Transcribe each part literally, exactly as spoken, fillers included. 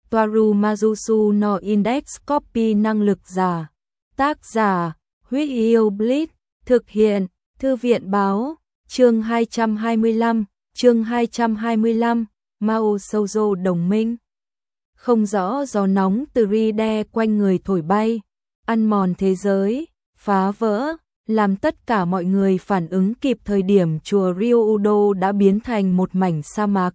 Toaru Majusu no Index Copy năng lực giả. Tác giả, Huyết Yêu Blitz, thực hiện, Thư viện báo, chương hai trăm hai mươi lăm, chương hai trăm hai mươi lăm, Mao Shoujo đồng minh. Không rõ gió nóng từ Ride quanh người thổi bay, ăn mòn thế giới, phá vỡ, làm tất cả mọi người phản ứng kịp thời điểm chùa Ryudo đã biến thành một mảnh sa mạc.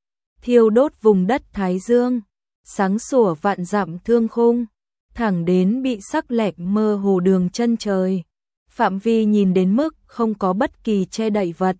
Thiêu đốt vùng đất Thái Dương, sáng sủa vạn dặm thương khung, thẳng đến bị sắc lẹm mơ hồ đường chân trời. Phạm vi nhìn đến mức không có bất kỳ che đậy vật.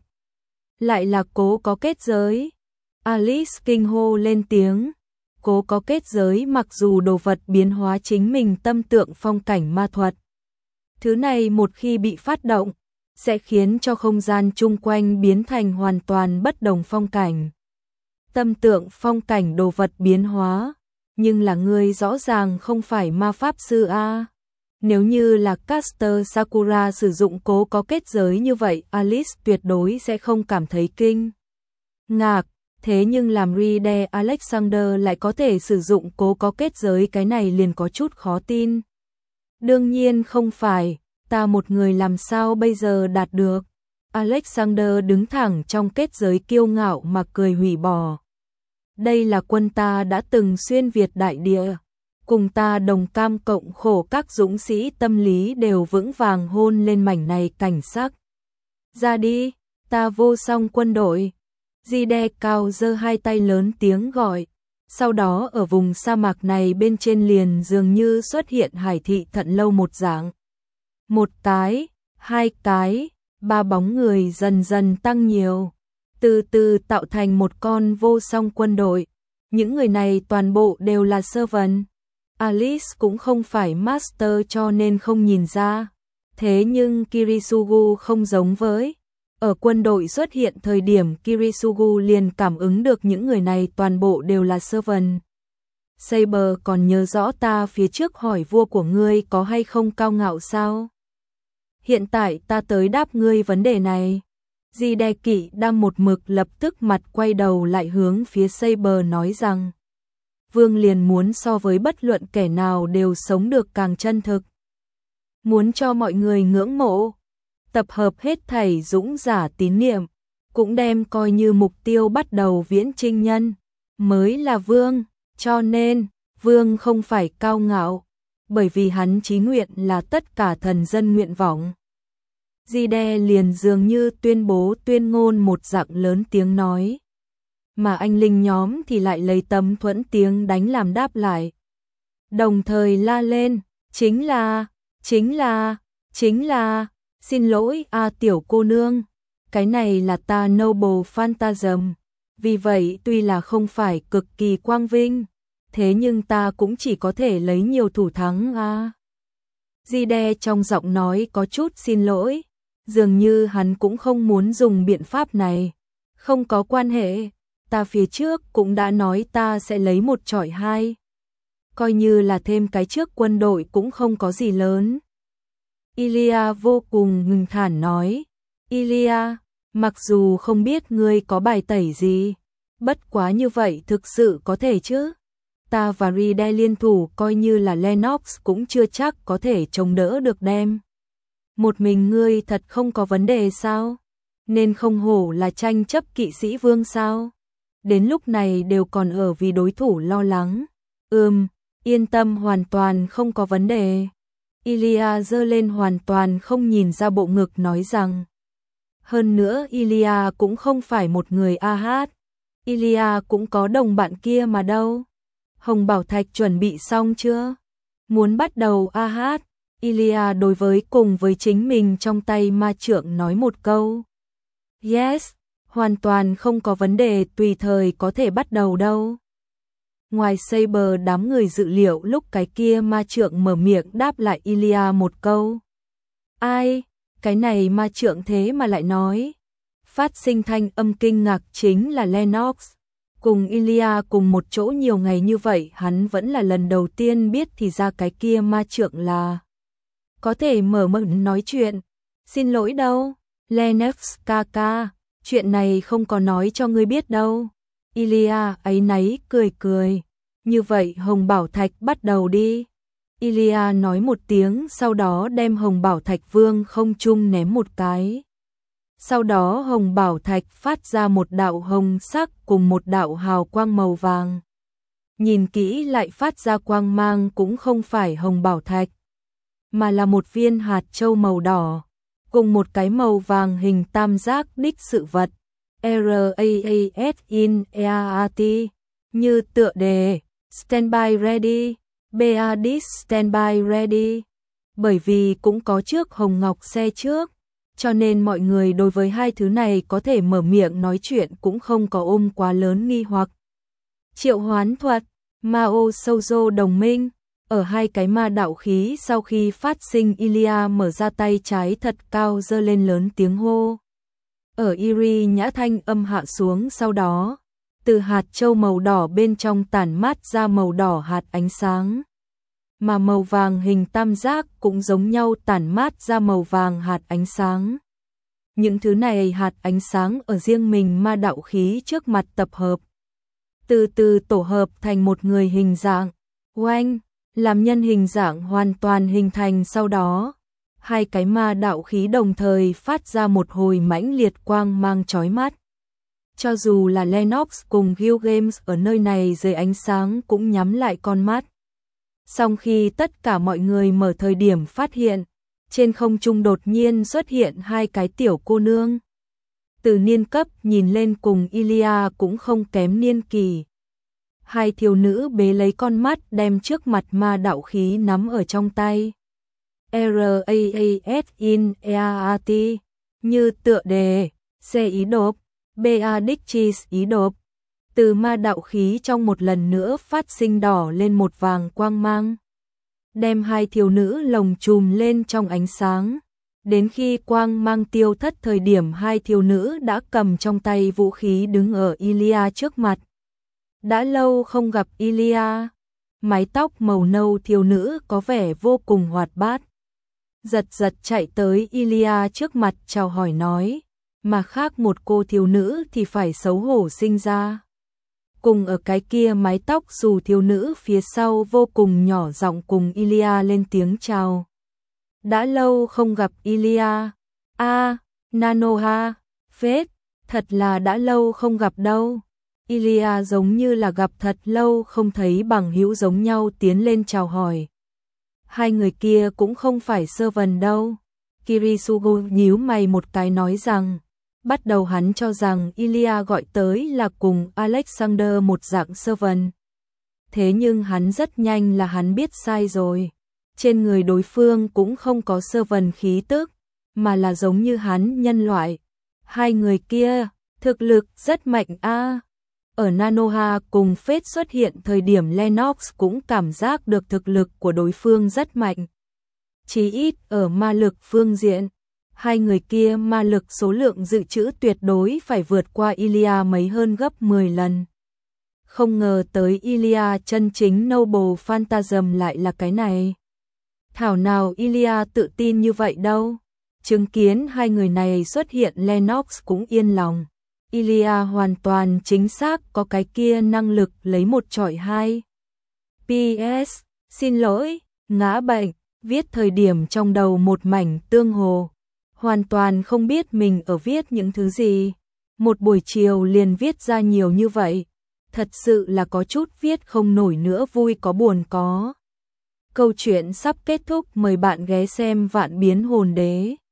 Lại là cố có kết giới. Alice kinh hô lên tiếng. Cố có kết giới mặc dù đồ vật biến hóa chính mình tâm tượng phong cảnh ma thuật. Thứ này một khi bị phát động, sẽ khiến cho không gian chung quanh biến thành hoàn toàn bất đồng phong cảnh. Tâm tượng phong cảnh đồ vật biến hóa, nhưng là người rõ ràng không phải ma pháp sư a. Nếu như là Caster Sakura sử dụng cố có kết giới như vậy, Alice tuyệt đối sẽ không cảm thấy kinh ngạc. Thế nhưng làm Ride Alexander lại có thể sử dụng cố có kết giới, cái này liền có chút khó tin. Đương nhiên không phải, ta một người làm sao bây giờ đạt được. Alexander đứng thẳng trong kết giới kiêu ngạo mà cười hủy bỏ. Đây là quân ta đã từng xuyên Việt đại địa. Cùng ta đồng cam cộng khổ, các dũng sĩ tâm lý đều vững vàng hôn lên mảnh này cảnh sắc. Ra đi, ta vô song quân đội. Ride cao giơ hai tay lớn tiếng gọi. Sau đó ở vùng sa mạc này bên trên liền dường như xuất hiện hải thị thận lâu một dạng. Một cái, hai cái, ba bóng người dần dần tăng nhiều, từ từ tạo thành một con vô song quân đội. Những người này toàn bộ đều là servant. Alice cũng không phải master cho nên không nhìn ra. Thế nhưng Kirisugu không giống với. Ở quân đội xuất hiện thời điểm Kirisugu liền cảm ứng được những người này toàn bộ đều là servant. Saber còn nhớ rõ ta phía trước hỏi vua của ngươi có hay không cao ngạo sao? Hiện tại ta tới đáp ngươi vấn đề này. Ride Kỵ đang một mực lập tức mặt quay đầu lại hướng phía Saber nói rằng Vương liền muốn so với bất luận kẻ nào đều sống được càng chân thực. Muốn cho mọi người ngưỡng mộ, tập hợp hết thảy dũng giả tín niệm, cũng đem coi như mục tiêu bắt đầu viễn trinh nhân, mới là Vương, cho nên, Vương không phải cao ngạo, bởi vì hắn chí nguyện là tất cả thần dân nguyện vọng. Ride liền dường như tuyên bố tuyên ngôn một dạng lớn tiếng nói. Mà anh linh nhóm thì lại lấy tấm thuẫn tiếng đánh làm đáp lại. Đồng thời la lên, chính là, chính là, chính là, xin lỗi a à, tiểu cô nương, cái này là ta Noble Phantasm, vì vậy tuy là không phải cực kỳ quang vinh, thế nhưng ta cũng chỉ có thể lấy nhiều thủ thắng a. À. Ride trong giọng nói có chút xin lỗi, dường như hắn cũng không muốn dùng biện pháp này, không có quan hệ. Ta phía trước cũng đã nói ta sẽ lấy một chọi hai. Coi như là thêm cái trước quân đội cũng không có gì lớn. Ilia vô cùng ngừng thản nói. Ilia, mặc dù không biết ngươi có bài tẩy gì, bất quá như vậy thực sự có thể chứ. Ta và Ride liên thủ coi như là Lennox cũng chưa chắc có thể chống đỡ được đem. Một mình ngươi thật không có vấn đề sao? Nên không hổ là tranh chấp kỵ sĩ vương sao? Đến lúc này đều còn ở vì đối thủ lo lắng. Ừm, yên tâm, hoàn toàn không có vấn đề. Ilia giơ lên hoàn toàn không nhìn ra bộ ngực nói rằng. Hơn nữa Ilia cũng không phải một người a hát. Ilia cũng có đồng bạn kia mà đâu. Hồng Bảo Thạch chuẩn bị xong chưa? Muốn bắt đầu a hát. Ilia đối với cùng với chính mình trong tay ma trượng nói một câu. Yes. Hoàn toàn không có vấn đề, tùy thời có thể bắt đầu đâu. Ngoài Saber đám người dự liệu lúc cái kia ma trượng mở miệng đáp lại Ilia một câu. Ai? Cái này ma trượng thế mà lại nói. Phát sinh thanh âm kinh ngạc chính là Lennox. Cùng Ilia cùng một chỗ nhiều ngày như vậy hắn vẫn là lần đầu tiên biết thì ra cái kia ma trượng là có thể mở miệng nói chuyện. Xin lỗi đâu, Lennox ca ca. Chuyện này không có nói cho ngươi biết đâu. Ilia áy náy cười cười. Như vậy Hồng Bảo Thạch bắt đầu đi. Ilya nói một tiếng, sau đó đem Hồng Bảo Thạch vương không trung ném một cái. Sau đó Hồng Bảo Thạch phát ra một đạo hồng sắc cùng một đạo hào quang màu vàng. Nhìn kỹ lại phát ra quang mang cũng không phải Hồng Bảo Thạch, mà là một viên hạt châu màu đỏ, cùng một cái màu vàng hình tam giác đích sự vật. R A A S in E A T như tựa đề Standby Ready, B A D I S Standby Ready. Bởi vì cũng có trước Hồng Ngọc xe trước, cho nên mọi người đối với hai thứ này có thể mở miệng nói chuyện cũng không có ôm quá lớn nghi hoặc. Triệu hoán thuật, Mao Shoujo đồng minh, ở hai cái ma đạo khí sau khi phát sinh, Ilya mở ra tay trái thật cao giơ lên lớn tiếng hô. Ở Iri nhã thanh âm hạ xuống, sau đó từ hạt châu màu đỏ bên trong tản mát ra màu đỏ hạt ánh sáng, mà màu vàng hình tam giác cũng giống nhau tản mát ra màu vàng hạt ánh sáng. Những thứ này hạt ánh sáng ở riêng mình ma đạo khí trước mặt tập hợp, từ từ tổ hợp thành một người hình dạng. Oanh, làm nhân hình dạng hoàn toàn hình thành, sau đó hai cái ma đạo khí đồng thời phát ra một hồi mãnh liệt quang mang chói mắt. Cho dù là Lennox cùng Gilgamesh ở nơi này dưới ánh sáng cũng nhắm lại con mắt. Song khi tất cả mọi người mở thời điểm phát hiện, trên không trung đột nhiên xuất hiện hai cái tiểu cô nương. Từ niên cấp nhìn lên cùng Ilya cũng không kém niên kỳ. Hai thiếu nữ bế lấy con mắt đem trước mặt ma đạo khí nắm ở trong tay. R A A S in E A T như tựa đề C ý độp, B A D I S ý độp. Từ ma đạo khí trong một lần nữa phát sinh đỏ lên một vàng quang mang, đem hai thiếu nữ lồng chùm lên trong ánh sáng. Đến khi quang mang tiêu thất thời điểm, hai thiếu nữ đã cầm trong tay vũ khí đứng ở Ilya trước mặt. Đã lâu không gặp Ilya, mái tóc màu nâu thiếu nữ có vẻ vô cùng hoạt bát. Giật giật chạy tới Ilya trước mặt chào hỏi nói, mà khác một cô thiếu nữ thì phải xấu hổ sinh ra. Cùng ở cái kia mái tóc dù thiếu nữ phía sau vô cùng nhỏ giọng cùng Ilya lên tiếng chào. Đã lâu không gặp Ilya. A, Nanoha, phết, thật là đã lâu không gặp đâu. Ilya giống như là gặp thật lâu không thấy bằng hữu giống nhau tiến lên chào hỏi. Hai người kia cũng không phải sơ vần đâu. Kirisugo nhíu mày một cái nói rằng, bắt đầu hắn cho rằng Ilya gọi tới là cùng Alexander một dạng sơ vần. Thế nhưng hắn rất nhanh là hắn biết sai rồi. Trên người đối phương cũng không có sơ vần khí tức, mà là giống như hắn nhân loại. Hai người kia, thực lực rất mạnh a. Ở Nanoha cùng Phết xuất hiện thời điểm, Lennox cũng cảm giác được thực lực của đối phương rất mạnh. Chí ít ở ma lực phương diện, hai người kia ma lực số lượng dự trữ tuyệt đối phải vượt qua Ilya mấy hơn gấp mười lần. Không ngờ tới Ilya chân chính Noble Phantasm lại là cái này. Thảo nào Ilya tự tin như vậy đâu. Chứng kiến hai người này xuất hiện, Lennox cũng yên lòng. Ilya hoàn toàn chính xác có cái kia năng lực lấy một chọi hai. P S. Xin lỗi, ngã bệnh, viết thời điểm trong đầu một mảnh tương hồ. Hoàn toàn không biết mình ở viết những thứ gì. Một buổi chiều liền viết ra nhiều như vậy. Thật sự là có chút viết không nổi nữa, vui có buồn có. Câu chuyện sắp kết thúc, mời bạn ghé xem Vạn Biến Hồn Đế.